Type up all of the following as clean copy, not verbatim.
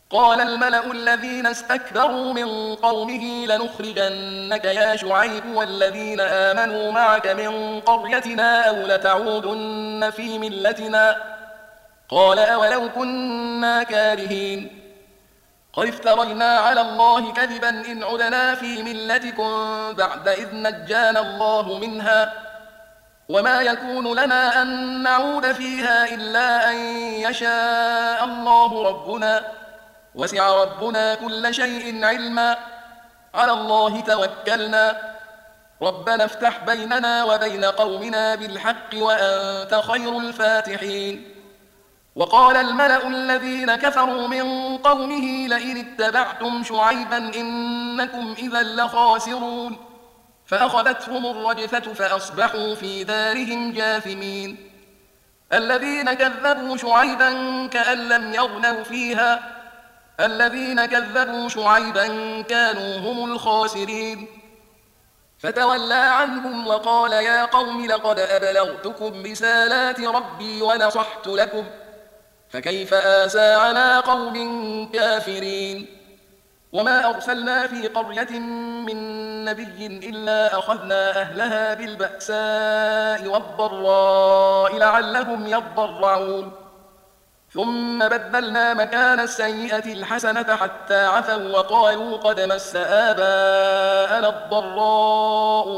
قال الملأ الذين استكبروا من قومه لنخرجنك يا شعيب والذين آمنوا معك من قريتنا أو لتعودن في ملتنا. قال أولو كنا كارهين قد افترينا على الله كذبا إن عدنا في ملتكم بعد إذ نجانا الله منها وما يكون لنا أن نعود فيها إلا أن يشاء الله ربنا وسع ربنا كل شيء علما على الله توكلنا ربنا افتح بيننا وبين قومنا بالحق وأنت خير الفاتحين. وقال الملأ الذين كفروا من قومه لئن اتبعتم شعيبا إنكم إذا لخاسرون فأخذتهم الرجفة فأصبحوا في دارهم جاثمين. الذين كذبوا شعيبا كأن لم يغنوا فيها الذين كذبوا شعيبا كانوا هم الخاسرين. فتولى عنهم وقال يا قوم لقد أبلغتكم رسالات ربي ونصحت لكم فكيف آسى على قوم كافرين. وما أرسلنا في قرية من نبي إلا أخذنا أهلها بالبأساء والضراء لعلهم يضرعون ثم بدلنا مكان السيئة الحسنة حتى عفوا وقالوا قد مس آباءنا الضراء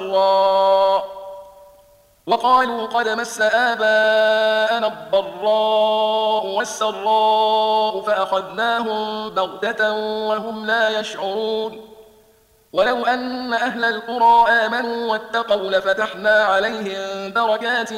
والسراء فأخذناهم بغتة وهم لا يشعرون. ولو أن أهل القرى آمنوا واتقوا لفتحنا عليهم بركات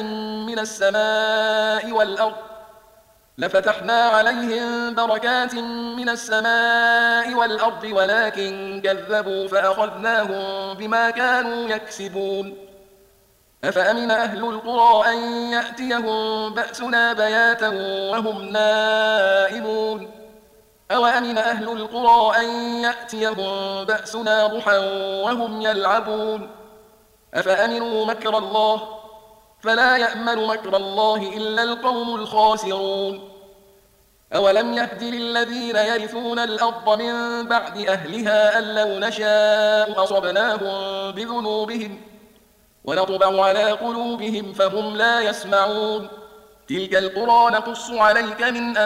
من السماء والأرض ولكن كذبوا فأخذناهم بما كانوا يكسبون. أفأمن أهل القرى أن يأتيهم بأسنا بياتا وهم نائمون أو أمن أهل القرى أن يأتيهم بأسنا ضحى وهم يلعبون أفأمنوا مكر الله فلا يأمن مكر الله إلا القوم الخاسرون. أولم يهد للذين يرثون الأرض من بعد أهلها أن لو نشاء أصبناهم بذنوبهم ونطبع على قلوبهم فهم لا يسمعون. تلك القرى نقص عليك من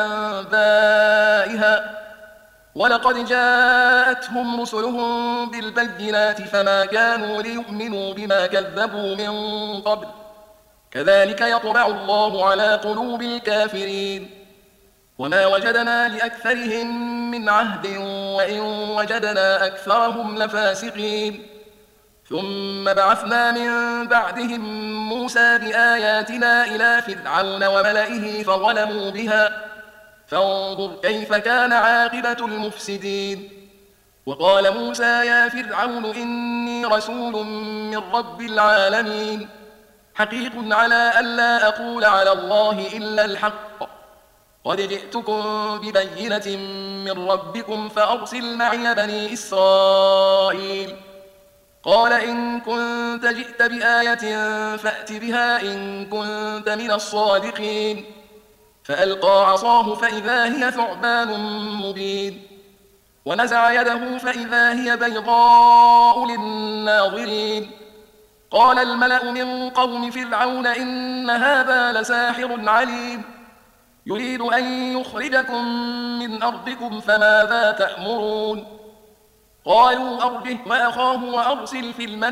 أنبائها ولقد جاءتهم رسلهم بالبينات فما كانوا ليؤمنوا بما كذبوا من قبل كذلك يطبع الله على قلوب الكافرين. وما وجدنا لأكثرهم من عهد وإن وجدنا أكثرهم لفاسقين. ثم بعثنا من بعدهم موسى بآياتنا إلى فرعون وملئه فظلموا بها فانظر كيف كان عاقبة المفسدين. وقال موسى يا فرعون إني رسول من رب العالمين حقيق على ألا أقول على الله إلا الحق قد جئتكم ببينة من ربكم فأرسل معي بني إسرائيل. قال إن كنت جئت بآية فأت بها إن كنت من الصادقين. فألقى عصاه فإذا هي ثعبان مبين ونزع يده فإذا هي بيضاء للناظرين. قال الملأ من قوم فرعون إن هذا لساحر عليم يريد أن يخرجكم من أرضكم فماذا تأمرون. قالوا أرجه وأخاه وأرسل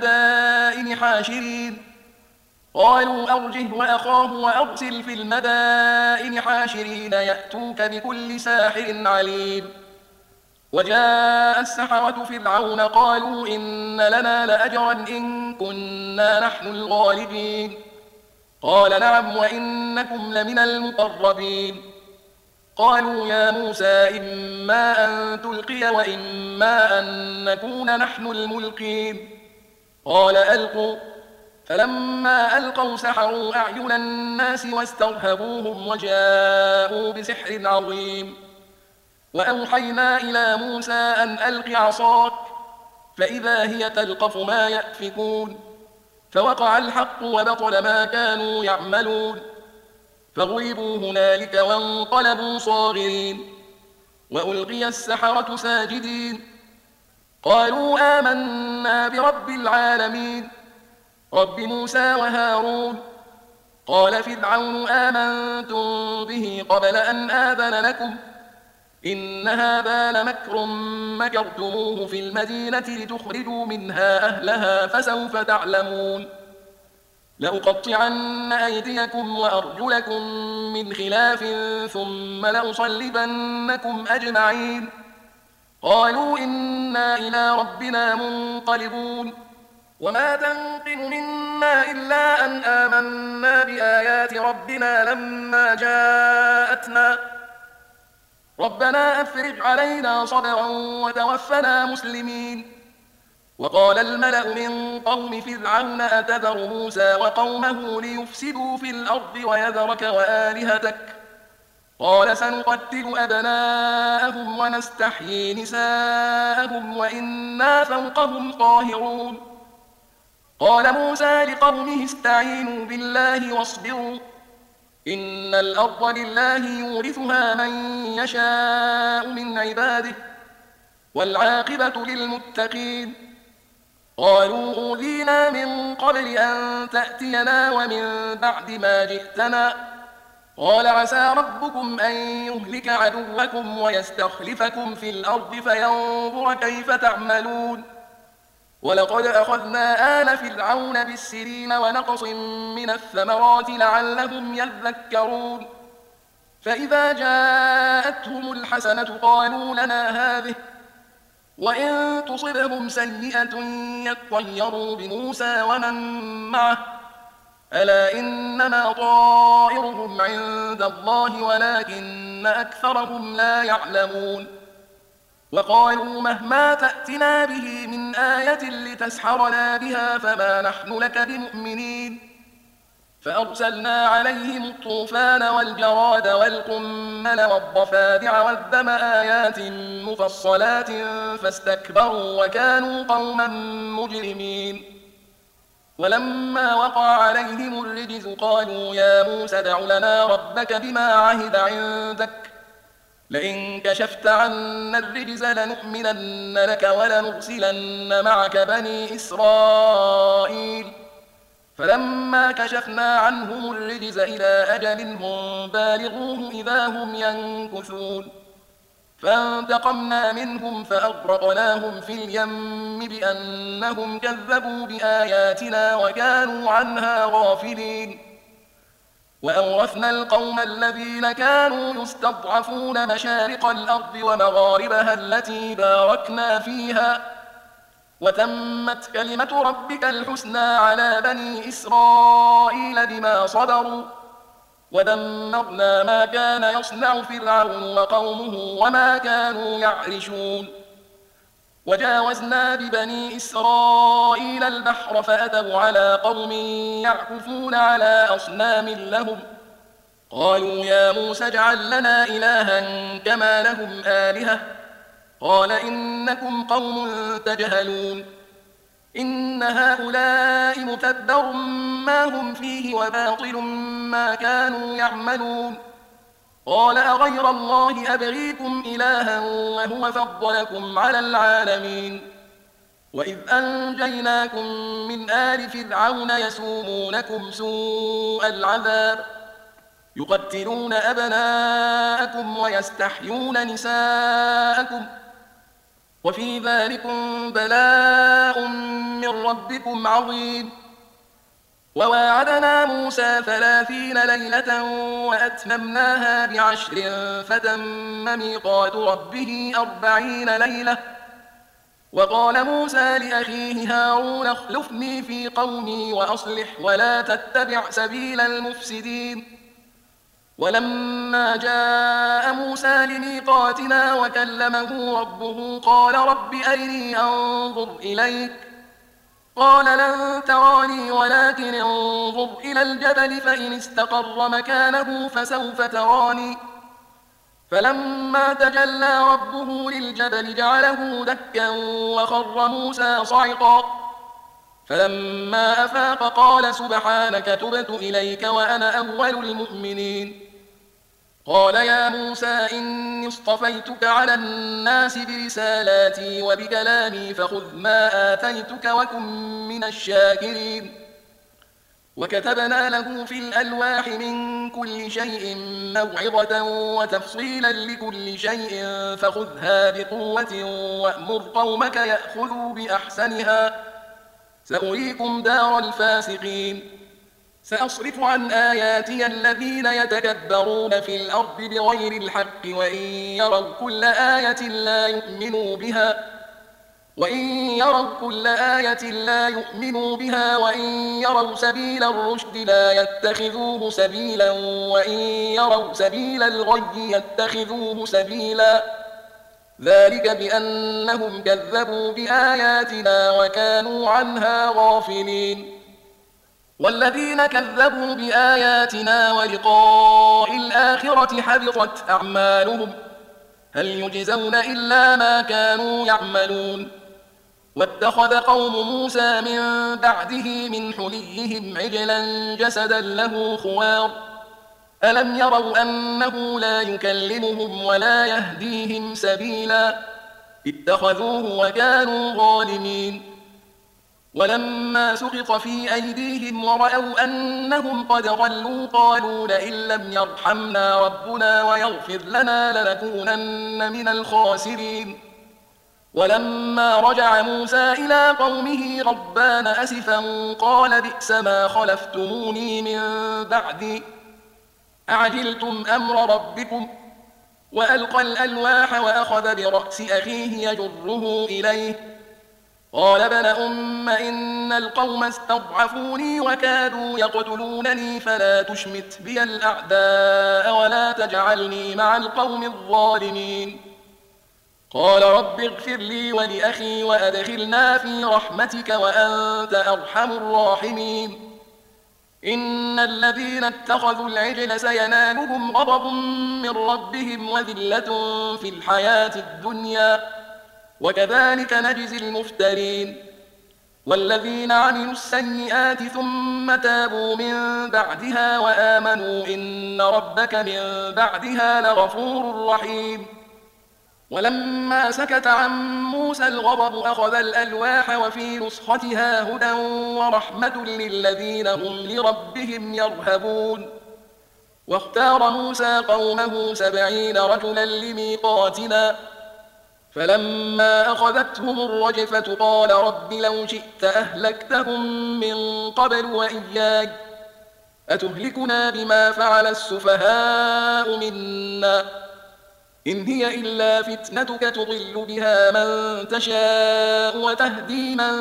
في المدائن حاشرين يأتوك بكل ساحر عليم. وجاء السحرة فرعون قالوا إن لنا لأجرا إن كنا نحن الغالبين. قال نعم وإنكم لمن المقربين. قالوا يا موسى إما أن تلقي وإما أن نكون نحن الملقين. قال ألقوا. فلما ألقوا سحروا أعين الناس واسترهبوهم وجاءوا بسحر عظيم. وأوحينا إلى موسى أن ألق عصاك فإذا هي تلقف ما يأفكون. فوقع الحق وبطل ما كانوا يعملون فغلبوا هنالك وانقلبوا صاغرين. وألقي السحرة ساجدين قالوا آمنا برب العالمين رب موسى وهارون. قال فرعون آمنتم به قبل أن آذن لكم إن هذا لمكر مكرتموه في المدينة لتخرجوا منها أهلها فسوف تعلمون لأقطعن أيديكم وأرجلكم من خلاف ثم لأصلبنكم أجمعين قالوا إنا إلى ربنا منقلبون وما تنقم منا إلا أن آمنا بآيات ربنا لما جاءتنا ربنا أفرج علينا صبرا وتوفنا مسلمين. وقال الملأ من قوم فرعون أتذر موسى وقومه ليفسدوا في الأرض ويذرك وآلهتك قال سنقتل أبناءهم ونستحيي نساءهم وإنا فوقهم قاهرون. قال موسى لقومه استعينوا بالله واصبروا إن الأرض لله يورثها من يشاء من عباده والعاقبة للمتقين. قالوا أوذينا من قبل أن تأتينا ومن بعد ما جئتنا قال عسى ربكم أن يهلك عدوكم ويستخلفكم في الأرض فينظر كيف تعملون ولقد أخذنا آل فرعون بالسنين ونقص من الثمرات لعلهم يذكرون فإذا جاءتهم الحسنة قالوا لنا هذه وإن تصبهم سيئة يطيروا بموسى ومن معه ألا إنما طائرهم عند الله ولكن أكثرهم لا يعلمون وقالوا مهما تأتنا به من آية لتسحرنا بها فما نحن لك بمؤمنين فأرسلنا عليهم الطوفان والجراد والقمل والضفادع والدم آيات مفصلات فاستكبروا وكانوا قوما مجرمين ولما وقع عليهم الرجز قالوا يا موسى ادع لنا ربك بما عهد عندك لئن كشفت عنا الرجز لنؤمنن لك ولنرسلن معك بني إسرائيل فلما كشفنا عنهم الرجز إلى أجل هم بالغوه إذا هم ينكثون فانتقمنا منهم فأغرقناهم في اليم بأنهم كذبوا بآياتنا وكانوا عنها غافلين وأورثنا القوم الذين كانوا يستضعفون مشارق الأرض ومغاربها التي باركنا فيها وتمت كلمة ربك الحسنى على بني إسرائيل بما صبروا ودمرنا ما كان يصنع فرعون وقومه وما كانوا يعرشون وجاوزنا ببني إسرائيل البحر فأتوا على قوم يعكفون على أصنام لهم قالوا يا موسى اجعل لنا إلها كما لهم آلهة قال إنكم قوم تجهلون إن هؤلاء متبر ما هم فيه وباطل ما كانوا يعملون قال أغير الله أبغيكم إلها وهو فضلكم على العالمين وإذ أنجيناكم من آل فرعون يسومونكم سوء العذاب يقتلون أبناءكم ويستحيون نساءكم وفي ذلكم بلاء من ربكم عظيم وواعدنا موسى 30 ليلة وأتممناها ب10 فتم ميقات ربه 40 ليلة وقال موسى لأخيه هارون اخلفني في قومي وأصلح ولا تتبع سبيل المفسدين ولما جاء موسى لميقاتنا وكلمه ربه قال رب أرني أنظر إليك قال لن تراني ولكن انظر إلى الجبل فإن استقر مكانه فسوف تراني فلما تجلى ربه للجبل جعله دكا وخر موسى صعقا فلما أفاق قال سبحانك تبت إليك وأنا أول المؤمنين قال يا موسى إني اصطفيتك على الناس برسالاتي وبكلامي فخذ ما آتيتك وكن من الشاكرين. وكتبنا له في الألواح من كل شيء موعظة وتفصيلا لكل شيء فخذها بقوة وأمر قومك يأخذوا بأحسنها سأريكم دار الفاسقين. سأصرف عن آياتي الذين يتكبرون في الأرض بغير الحق وإن يروا كل آية لا يؤمنوا بها وإن يروا سبيل الرشد لا يتخذوه سبيلا وإن يروا سبيل الغي يتخذوه سبيلا ذلك بأنهم كذبوا بآياتنا وكانوا عنها غافلين. والذين كذبوا بآياتنا ولقاء الآخرة حبطت أعمالهم هل يجزون إلا ما كانوا يعملون. واتخذ قوم موسى من بعده من حليهم عجلا جسدا له خوار ألم يروا أنه لا يكلمهم ولا يهديهم سبيلا اتخذوه وكانوا ظالمين. ولما سقط في أيديهم ورأوا أنهم قد ضلوا قالوا لئن لم يرحمنا ربنا ويغفر لنا لنكونن من الخاسرين. ولما رجع موسى إلى قومه غضبان أسفا قال بئس ما خلفتموني من بعدي أعجلتم أمر ربكم وألقى الألواح وأخذ برأس أخيه يجره إليه قال ابن أم إن القوم استضعفوني وكادوا يقتلونني فلا تشمت بي الأعداء ولا تجعلني مع القوم الظالمين. قال رب اغفر لي ولأخي وأدخلنا في رحمتك وأنت أرحم الراحمين. إن الذين اتخذوا العجل سينالهم غضب من ربهم وذلة في الحياة الدنيا وكذلك نجزي المفترين. والذين عملوا السيئات ثم تابوا من بعدها وآمنوا إن ربك من بعدها لغفور رحيم. ولما سكت عن موسى الغضب أخذ الألواح وفي نسختها هدى ورحمة للذين هم لربهم يرهبون. واختار موسى قومه 70 رجلا لميقاتنا فلما أخذتهم الرجفة قال رب لو شئت أهلكتهم من قبل وإياي أتهلكنا بما فعل السفهاء منا إن هي إلا فتنتك تضل بها من تشاء وتهدي من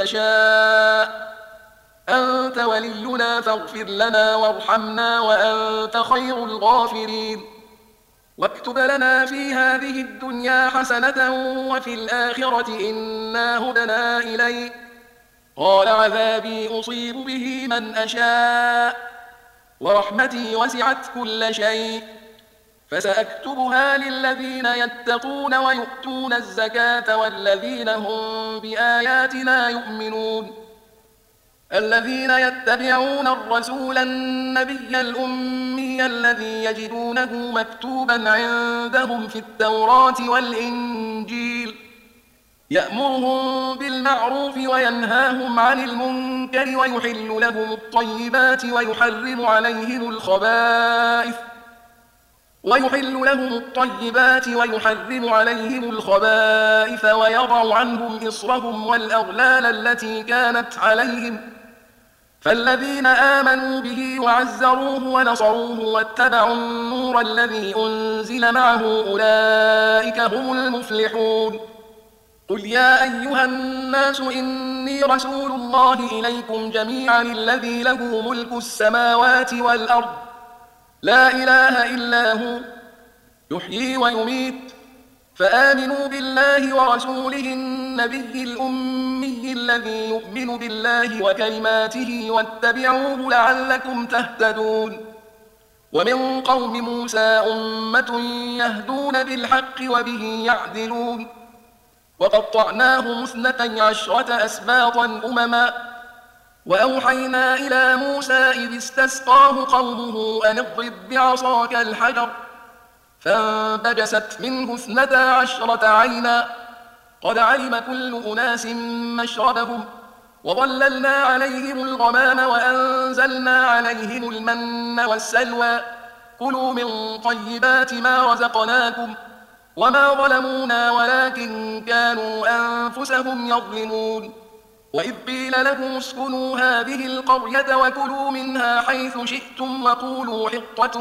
تشاء أنت ولينا فاغفر لنا وارحمنا وأنت خير الغافرين. واكتب لنا في هذه الدنيا حسنة وفي الآخرة إنا هدنا إليك قال عذابي أصيب به من أشاء ورحمتي وسعت كل شيء فسأكتبها للذين يتقون ويؤتون الزكاة والذين هم بآياتنا يؤمنون. الذين يتبعون الرسول النبي الأمي الذي يجدونه مكتوبا عندهم في التوراة والإنجيل يأمرهم بالمعروف وينهاهم عن المنكر ويحل لهم الطيبات ويحرم عليهم الخبائث ويضع عنهم إصرهم والأغلال التي كانت عليهم فالذين آمنوا به وعزروه ونصروه واتبعوا النور الذي أنزل معه أولئك هم المفلحون. قل يا أيها الناس إني رسول الله إليكم جميعا الذي له ملك السماوات والأرض لا إله إلا هو يحيي ويميت فآمنوا بالله ورسوله النبي الأمي الذي يؤمن بالله وكلماته واتبعوه لعلكم تهتدون. ومن قوم موسى أمة يهدون بالحق وبه يعدلون وقطعناهم 12 أسباطا أمما وأوحينا إلى موسى إذ استسقاه قومه أن اضرب بعصاك الحجر فانبجست منه 12 عينا قد علم كل أناس مشربهم وظللنا عليهم الغمام وأنزلنا عليهم المن والسلوى كلوا من طيبات ما رزقناكم وما ظلمونا ولكن كانوا أنفسهم يظلمون وإذ قيل لهم اسكنوا هذه القرية وكلوا منها حيث شئتم وقولوا حطة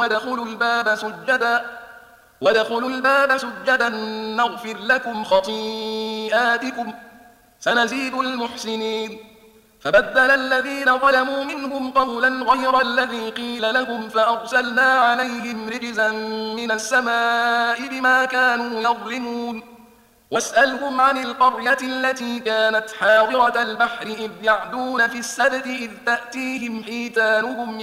وادخلوا الباب سجدا نغفر لكم خطيئاتكم سنزيد المحسنين فبدل الذين ظلموا منهم قولا غير الذي قيل لهم فأرسلنا عليهم رجزا من السماء بما كانوا يظلمون واسألهم عن القرية التي كانت حاضرة البحر إذ يعدون في السبت إذ تأتيهم حيتانهم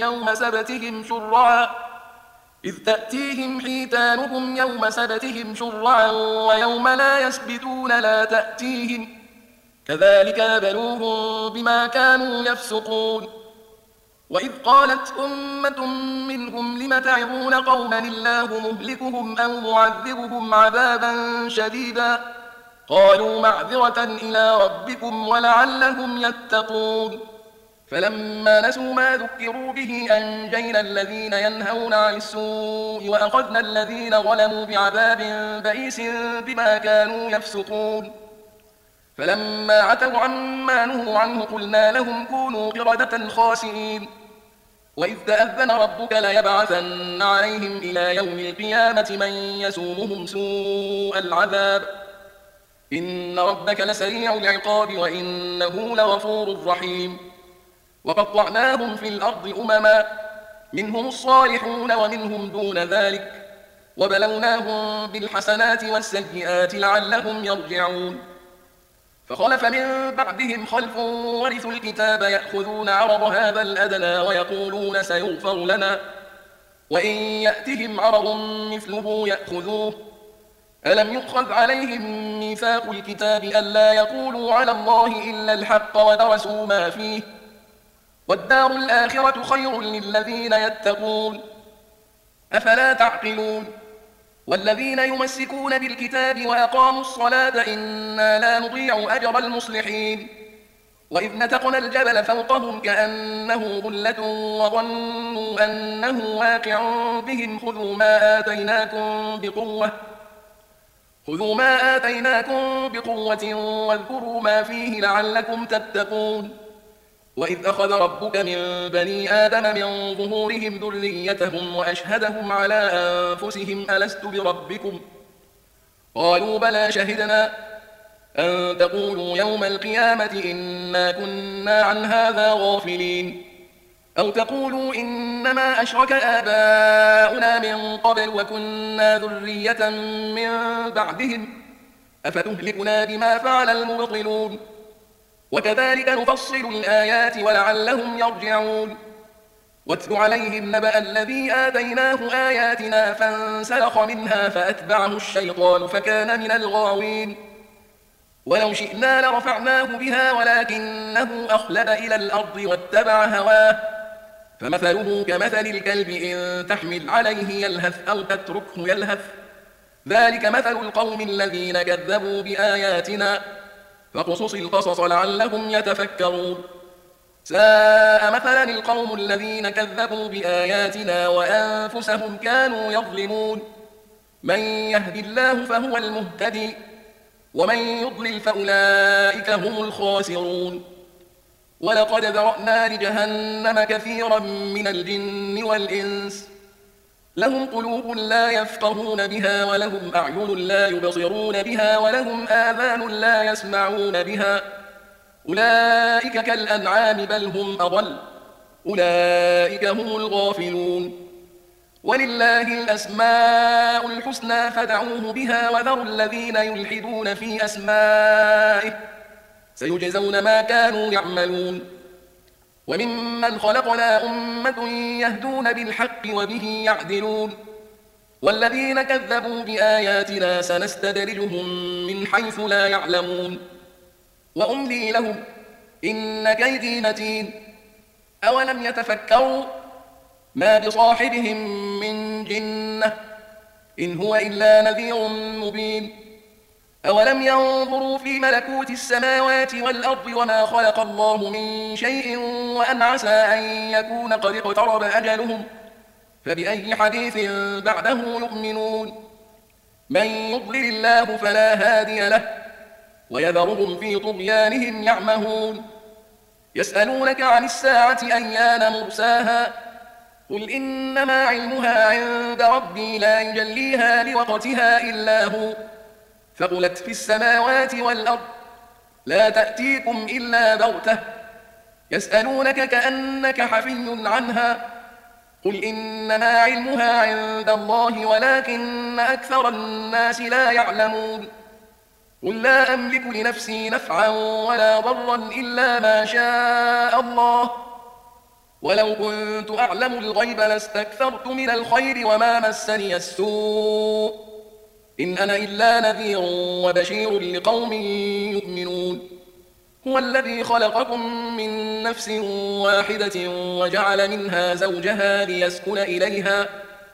يوم سبتهم شرعا ويوم لا يسبتون لا تأتيهم كذلك نبلوهم بما كانوا يفسقون وإذ قالت أمة منهم لم تعظون قوما الله مهلكهم أو معذبهم عذابا شديدا قالوا معذرة إلى ربكم ولعلهم يتقون فلما نسوا ما ذكروا به أنجينا الذين ينهون عن السوء وأخذنا الذين ظلموا بعذاب بئيس بما كانوا يفسقون فلما عتوا عما نهوا عنه قلنا لهم كونوا قردة خاسئين وإذ تأذن ربك ليبعثن عليهم إلى يوم القيامة من يسومهم سوء العذاب إن ربك لسريع العقاب وإنه لغفور رحيم وقطعناهم في الأرض أمما منهم الصالحون ومنهم دون ذلك وبلوناهم بالحسنات والسيئات لعلهم يرجعون فخلف من بعدهم خلف ورثوا الكتاب يأخذون عرض هذا الأدنى ويقولون سيغفر لنا وإن يأتهم عرض مثله يأخذوه ألم يؤخذ عليهم ميثاق الكتاب ألا يقولوا على الله إلا الحق ودرسوا ما فيه والدار الآخرة خير للذين يتقون أفلا تعقلون والذين يمسكون بالكتاب وأقاموا الصلاة إنا لا نضيع أجر المصلحين وإذ نتقنا الجبل فوقهم كأنه ظلة وظنوا أنه واقع بهم خذوا ما آتيناكم بقوة واذكروا ما فيه لعلكم تتقون وإذ أخذ ربك من بني آدم من ظهورهم ذريتهم وأشهدهم على أنفسهم ألست بربكم قالوا بلى شهدنا أن تقولوا يوم القيامة إنا كنا عن هذا غافلين أو تقولوا إنما أشرك آباؤنا من قبل وكنا ذرية من بعدهم أفتهلكنا بما فعل المبطلون وكذلك نفصل الآيات ولعلهم يرجعون واتل عليهم نبأ الذي آتيناه آياتنا فانسلخ منها فأتبعه الشيطان فكان من الغاوين ولو شئنا لرفعناه بها ولكنه أخلد إلى الأرض واتبع هواه فمثله كمثل الكلب إن تحمل عليه يلهث أو تتركه يلهث ذلك مثل القوم الذين كذبوا بآياتنا فاقصص القصص لعلهم يتفكرون ساء مثلا القوم الذين كذبوا بآياتنا وأنفسهم كانوا يظلمون من يهد الله فهو المهتدي ومن يضلل فأولئك هم الخاسرون ولقد ذرأنا لجهنم كثيرا من الجن والإنس لهم قلوب لا يفقهون بها ولهم أعين لا يبصرون بها ولهم آذان لا يسمعون بها أولئك كالأنعام بل هم أضل أولئك هم الغافلون ولله الأسماء الحسنى فادعوه بها وذروا الذين يلحدون في أسمائه سيجزون ما كانوا يعملون وممن خلقنا أمة يهدون بالحق وبه يعدلون والذين كذبوا بآياتنا سنستدرجهم من حيث لا يعلمون وأملي لهم إن كيدي متين أولم يتفكروا ما بصاحبهم من جنة إن هو إلا نذير مبين أولم ينظروا في ملكوت السماوات والأرض وما خلق الله من شيء وأن عسى أن يكون قد اقترب أجلهم فبأي حديث بعده يؤمنون من يضلل الله فلا هادي له ويذرهم في طغيانهم يعمهون يسألونك عن الساعة أيان مرساها قل إنما علمها عند ربي لا يجليها لوقتها إلا هو ثقلت في السماوات والأرض لا تأتيكم إلا بغتة يسألونك كأنك حفي عنها قل إنما علمها عند الله ولكن أكثر الناس لا يعلمون قل لا أملك لنفسي نفعا ولا ضرا إلا ما شاء الله ولو كنت أعلم الغيب لاستكثرت من الخير وما مسني السوء إن أنا إلا نذير وبشير لقوم يؤمنون هو الذي خلقكم من نفس واحدة وجعل منها زوجها ليسكن إليها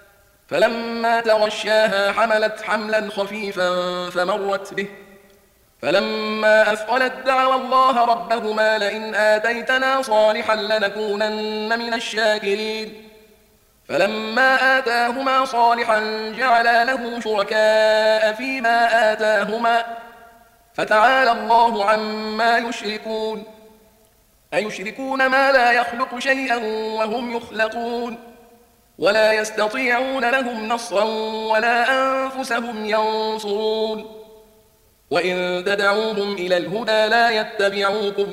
فلما تغشاها حملت حملا خفيفا فمرت به فلما أثقلت دعوا الله ربهما لئن آتيتنا صالحا لنكونن من الشاكرين فلما آتاهما صالحا جعلا له شركاء فيما آتاهما فتعالى الله عما يشركون أيشركون ما لا يخلق شيئا وهم يخلقون ولا يستطيعون لهم نصرا ولا أنفسهم ينصرون وإن تدعوهم إلى الهدى لا يتبعوكم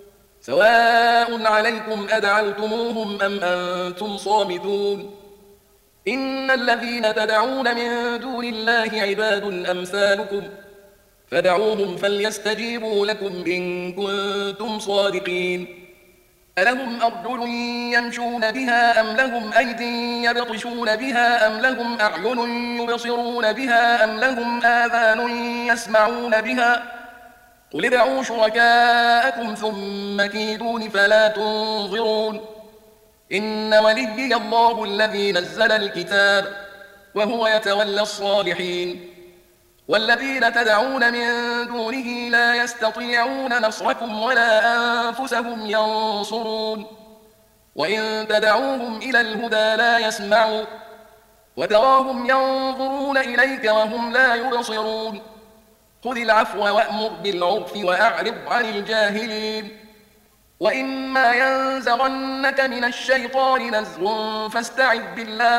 سواء عليكم أدعوتموهم أم أنتم صامتون إن الذين تدعون من دون الله عباد أمثالكم فدعوهم فليستجيبوا لكم إن كنتم صادقين ألهم أرجل يمشون بها أم لهم أيد يبطشون بها أم لهم أعين يبصرون بها أم لهم آذان يسمعون بها قل ادعوا شركاءكم ثم كيدون فلا تنظرون إن وليي الله الذي نزل الكتاب وهو يتولى الصالحين والذين تدعون من دونه لا يستطيعون نصركم ولا أنفسهم ينصرون وإن تدعوهم إلى الهدى لا يسمعوا وتراهم ينظرون إليك وهم لا يبصرون خذ العفو وأمر بالعرف وأعرض عن الجاهلين وإما ينزغنك من الشيطان نزغ فاستعذ بالله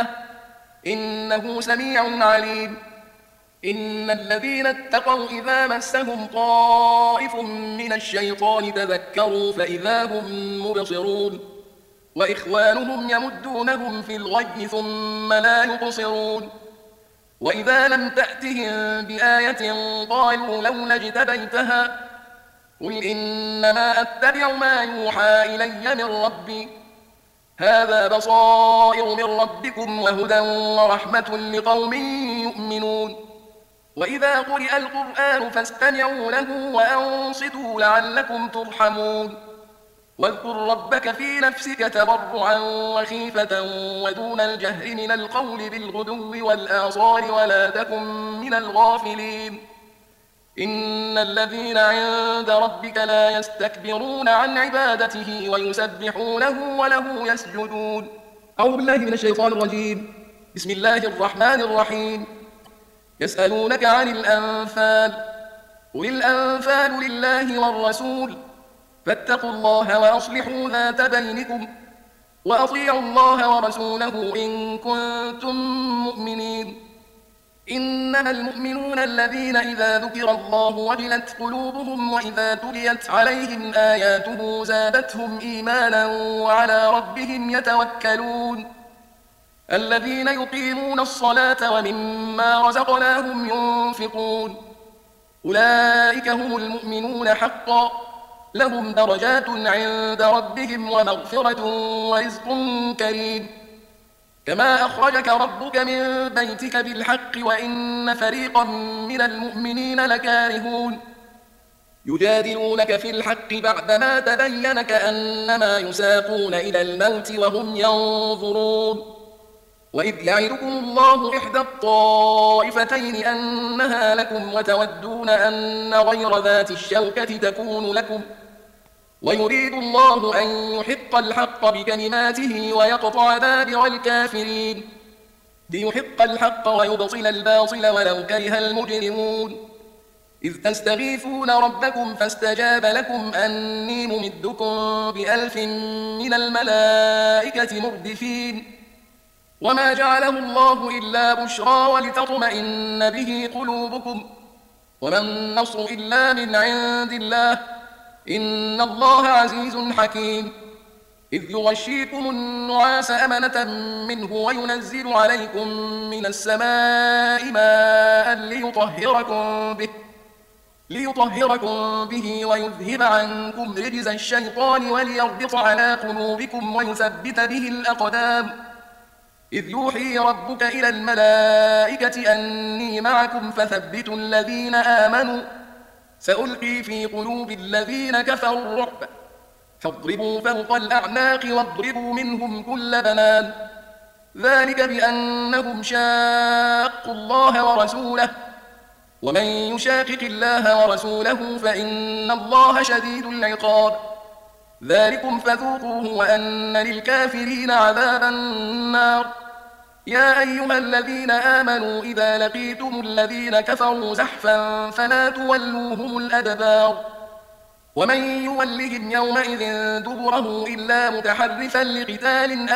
إنه سميع عليم إن الذين اتقوا إذا مسهم طائف من الشيطان تذكروا فإذا هم مبصرون وإخوانهم يمدونهم في الغي ثم لا يقصرون وإذا لم تأتهم بآية قالوا لولا اجتبيتها قل إنما أتبع ما يوحى إلي من ربي هذا بصائر من ربكم وهدى ورحمة لقوم يؤمنون وإذا قرئ القرآن فاستمعوا له وأنصتوا لعلكم ترحمون واذكر ربك في نفسك تضرعا وخيفة ودون الجهر من القول بالغدو والآصال ولا تكن من الغافلين إن الذين عند ربك لا يستكبرون عن عبادته ويسبحونه وله يسجدون أعوذ بالله من الشيطان الرجيم بسم الله الرحمن الرحيم يسألونك عن الأنفال قل الأنفال لله والرسول فاتقوا الله وأصلحوا ذات بينكم وأطيعوا الله ورسوله إن كنتم مؤمنين إنما المؤمنون الذين إذا ذكر الله وجلت قلوبهم وإذا تليت عليهم آياته زادتهم إيمانا وعلى ربهم يتوكلون الذين يقيمون الصلاة ومما رزقناهم ينفقون أولئك هم المؤمنون حقا لهم درجات عند ربهم ومغفرة ورزق كريم كما أخرجك ربك من بيتك بالحق وإن فريقا من المؤمنين لكارهون يجادلونك في الحق بعدما تبين كأنما يساقون إلى الموت وهم ينظرون وإذ يعدكم الله إحدى الطائفتين أنها لكم وتودون أن غير ذات الشوكة تكون لكم ويريد الله أن يحق الحق بكلماته ويقطع دابر الكافرين ليحق الحق ويبطل الباطل ولو كره المجرمون إذ تستغيثون ربكم فاستجاب لكم أني ممدكم ب1000 من الملائكة مردفين وما جعله الله إلا بشرى ولتطمئن به قلوبكم وما النصر إلا من عند الله إن الله عزيز حكيم إذ يغشيكم النعاس أمنة منه وينزل عليكم من السماء ماء ليطهركم به ويذهب عنكم رجز الشيطان وليربط على قلوبكم ويثبت به الأقدام إذ يوحي ربك إلى الملائكة أني معكم فثبتوا الذين آمنوا سألقي في قلوب الذين كفروا الرعب فاضربوا فوق الأعناق واضربوا منهم كل بنان ذلك بأنهم شاقوا الله ورسوله ومن يشاقق الله ورسوله فإن الله شديد العقاب ذلكم فذوقوه وأن للكافرين عذاب النار يا أيها الذين آمنوا إذا لقيتم الذين كفروا زحفا فلا تولوهم الأدبار ومن يولهم يومئذ دبره إلا متحرفا لقتال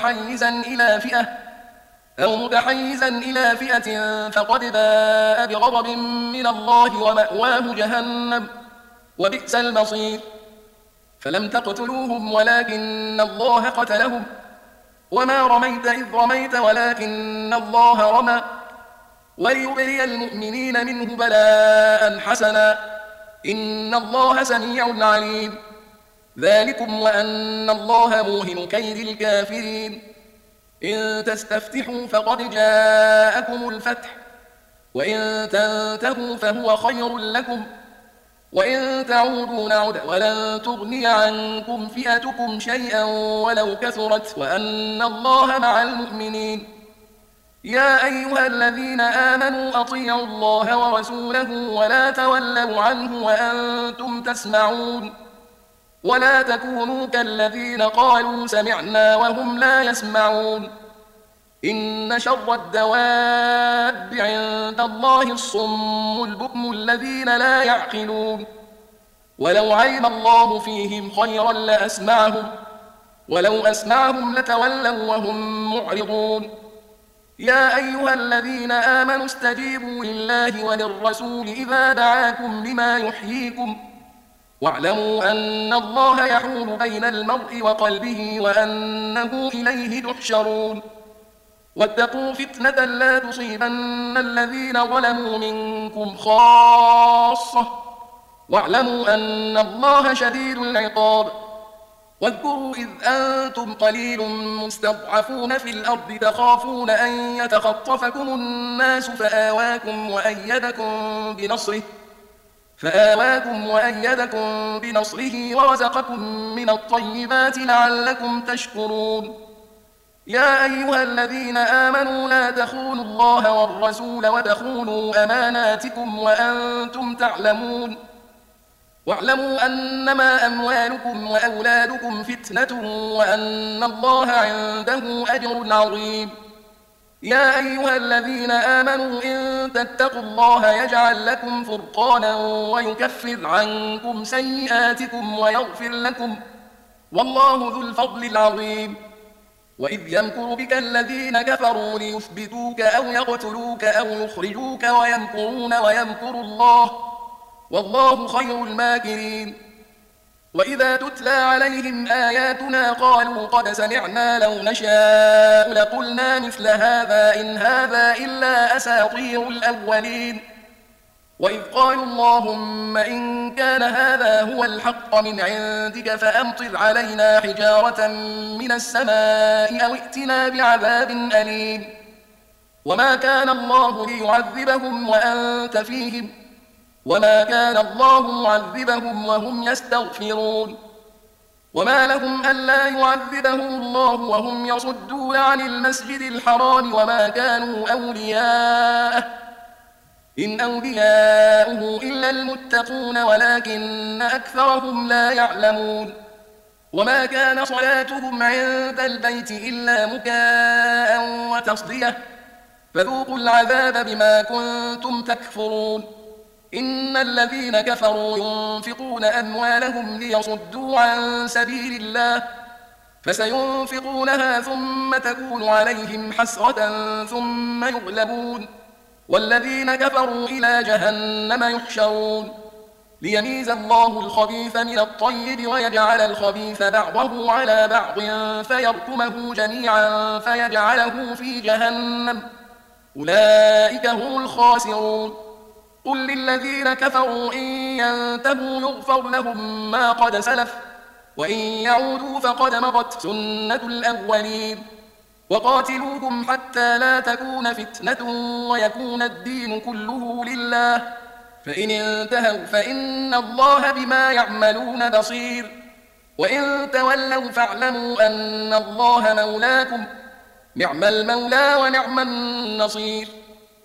أو متحيزا إلى فئة فقد باء بغضب من الله ومأواه جهنم وبئس المصير فلم تقتلوهم ولكن الله قتلهم وما رميت إذ رميت ولكن الله رمى وليبلي المؤمنين منه بلاء حسنا إن الله سميع عليم ذلكم وأن الله موهن كيد الكافرين إن تستفتحوا فقد جاءكم الفتح وإن تنتهوا فهو خير لكم وإن تعودوا نعد ولن تغني عنكم فئتكم شيئا ولو كثرت وأن الله مع المؤمنين يا أيها الذين آمنوا أطيعوا الله ورسوله ولا تولوا عنه وأنتم تسمعون ولا تكونوا كالذين قالوا سمعنا وهم لا يسمعون إن شر الدواب عند الله الصم البكم الذين لا يعقلون ولو علم الله فيهم خيرا لأسمعهم ولو أسمعهم لتولوا وهم معرضون يا أيها الذين آمنوا استجيبوا لله وللرسول إذا دعاكم لما يحييكم واعلموا أن الله يحول بين المرء وقلبه وأنه إليه تحشرون واتقوا فتنة لا تصيبن الذين ظلموا منكم خاصة واعلموا أن الله شديد العقاب واذكروا إذ أنتم قليل مستضعفون في الأرض تخافون أن يتخطفكم الناس فآواكم وأيدكم بنصره ورزقكم من الطيبات لعلكم تشكرون يا أيها الذين آمنوا لا تخونوا الله والرسول وتخونوا أماناتكم وأنتم تعلمون واعلموا أنما أموالكم وأولادكم فتنة وأن الله عنده أجر عظيم يا أيها الذين آمنوا إن تتقوا الله يجعل لكم فرقانا ويكفر عنكم سيئاتكم ويغفر لكم والله ذو الفضل العظيم وإذ يمكر بك الذين كفروا ليثبتوك أو يقتلوك أو يخرجوك ويمكرون ويمكر الله والله خير الماكرين وإذا تتلى عليهم آياتنا قالوا قد سمعنا لو نشاء لقلنا مثل هذا إن هذا إلا أساطير الأولين وإذ قالوا اللهم إن كان هذا هو الحق من عندك فأمطر علينا حجارة من السماء أو ائتنا بعذاب أليم وما كان الله ليعذبهم وأنت فيهم وما كان الله معذبهم وهم يستغفرون وما لهم ألا يعذبهم الله وهم يصدون عن المسجد الحرام وما كانوا أولياءه إن أولياؤه إلا المتقون ولكن أكثرهم لا يعلمون وما كان صلاتهم عند البيت إلا مكاء وتصدية فذوقوا العذاب بما كنتم تكفرون إن الذين كفروا ينفقون أموالهم ليصدوا عن سبيل الله فسينفقونها ثم تكون عليهم حسرة ثم يغلبون والذين كفروا إلى جهنم يحشرون ليميز الله الخبيث من الطيب ويجعل الخبيث بعضه على بعض فيركمه جميعا فيجعله في جهنم أولئك هم الخاسرون قل للذين كفروا إن ينتهوا يغفر لهم ما قد سلف وإن يعودوا فقد مضت سنة الأولين وقاتلوهم حتى لا تكون فتنة ويكون الدين كله لله فإن انتهوا فإن الله بما يعملون بصير وإن تولوا فاعلموا أن الله مولاكم نعم المولى ونعم النصير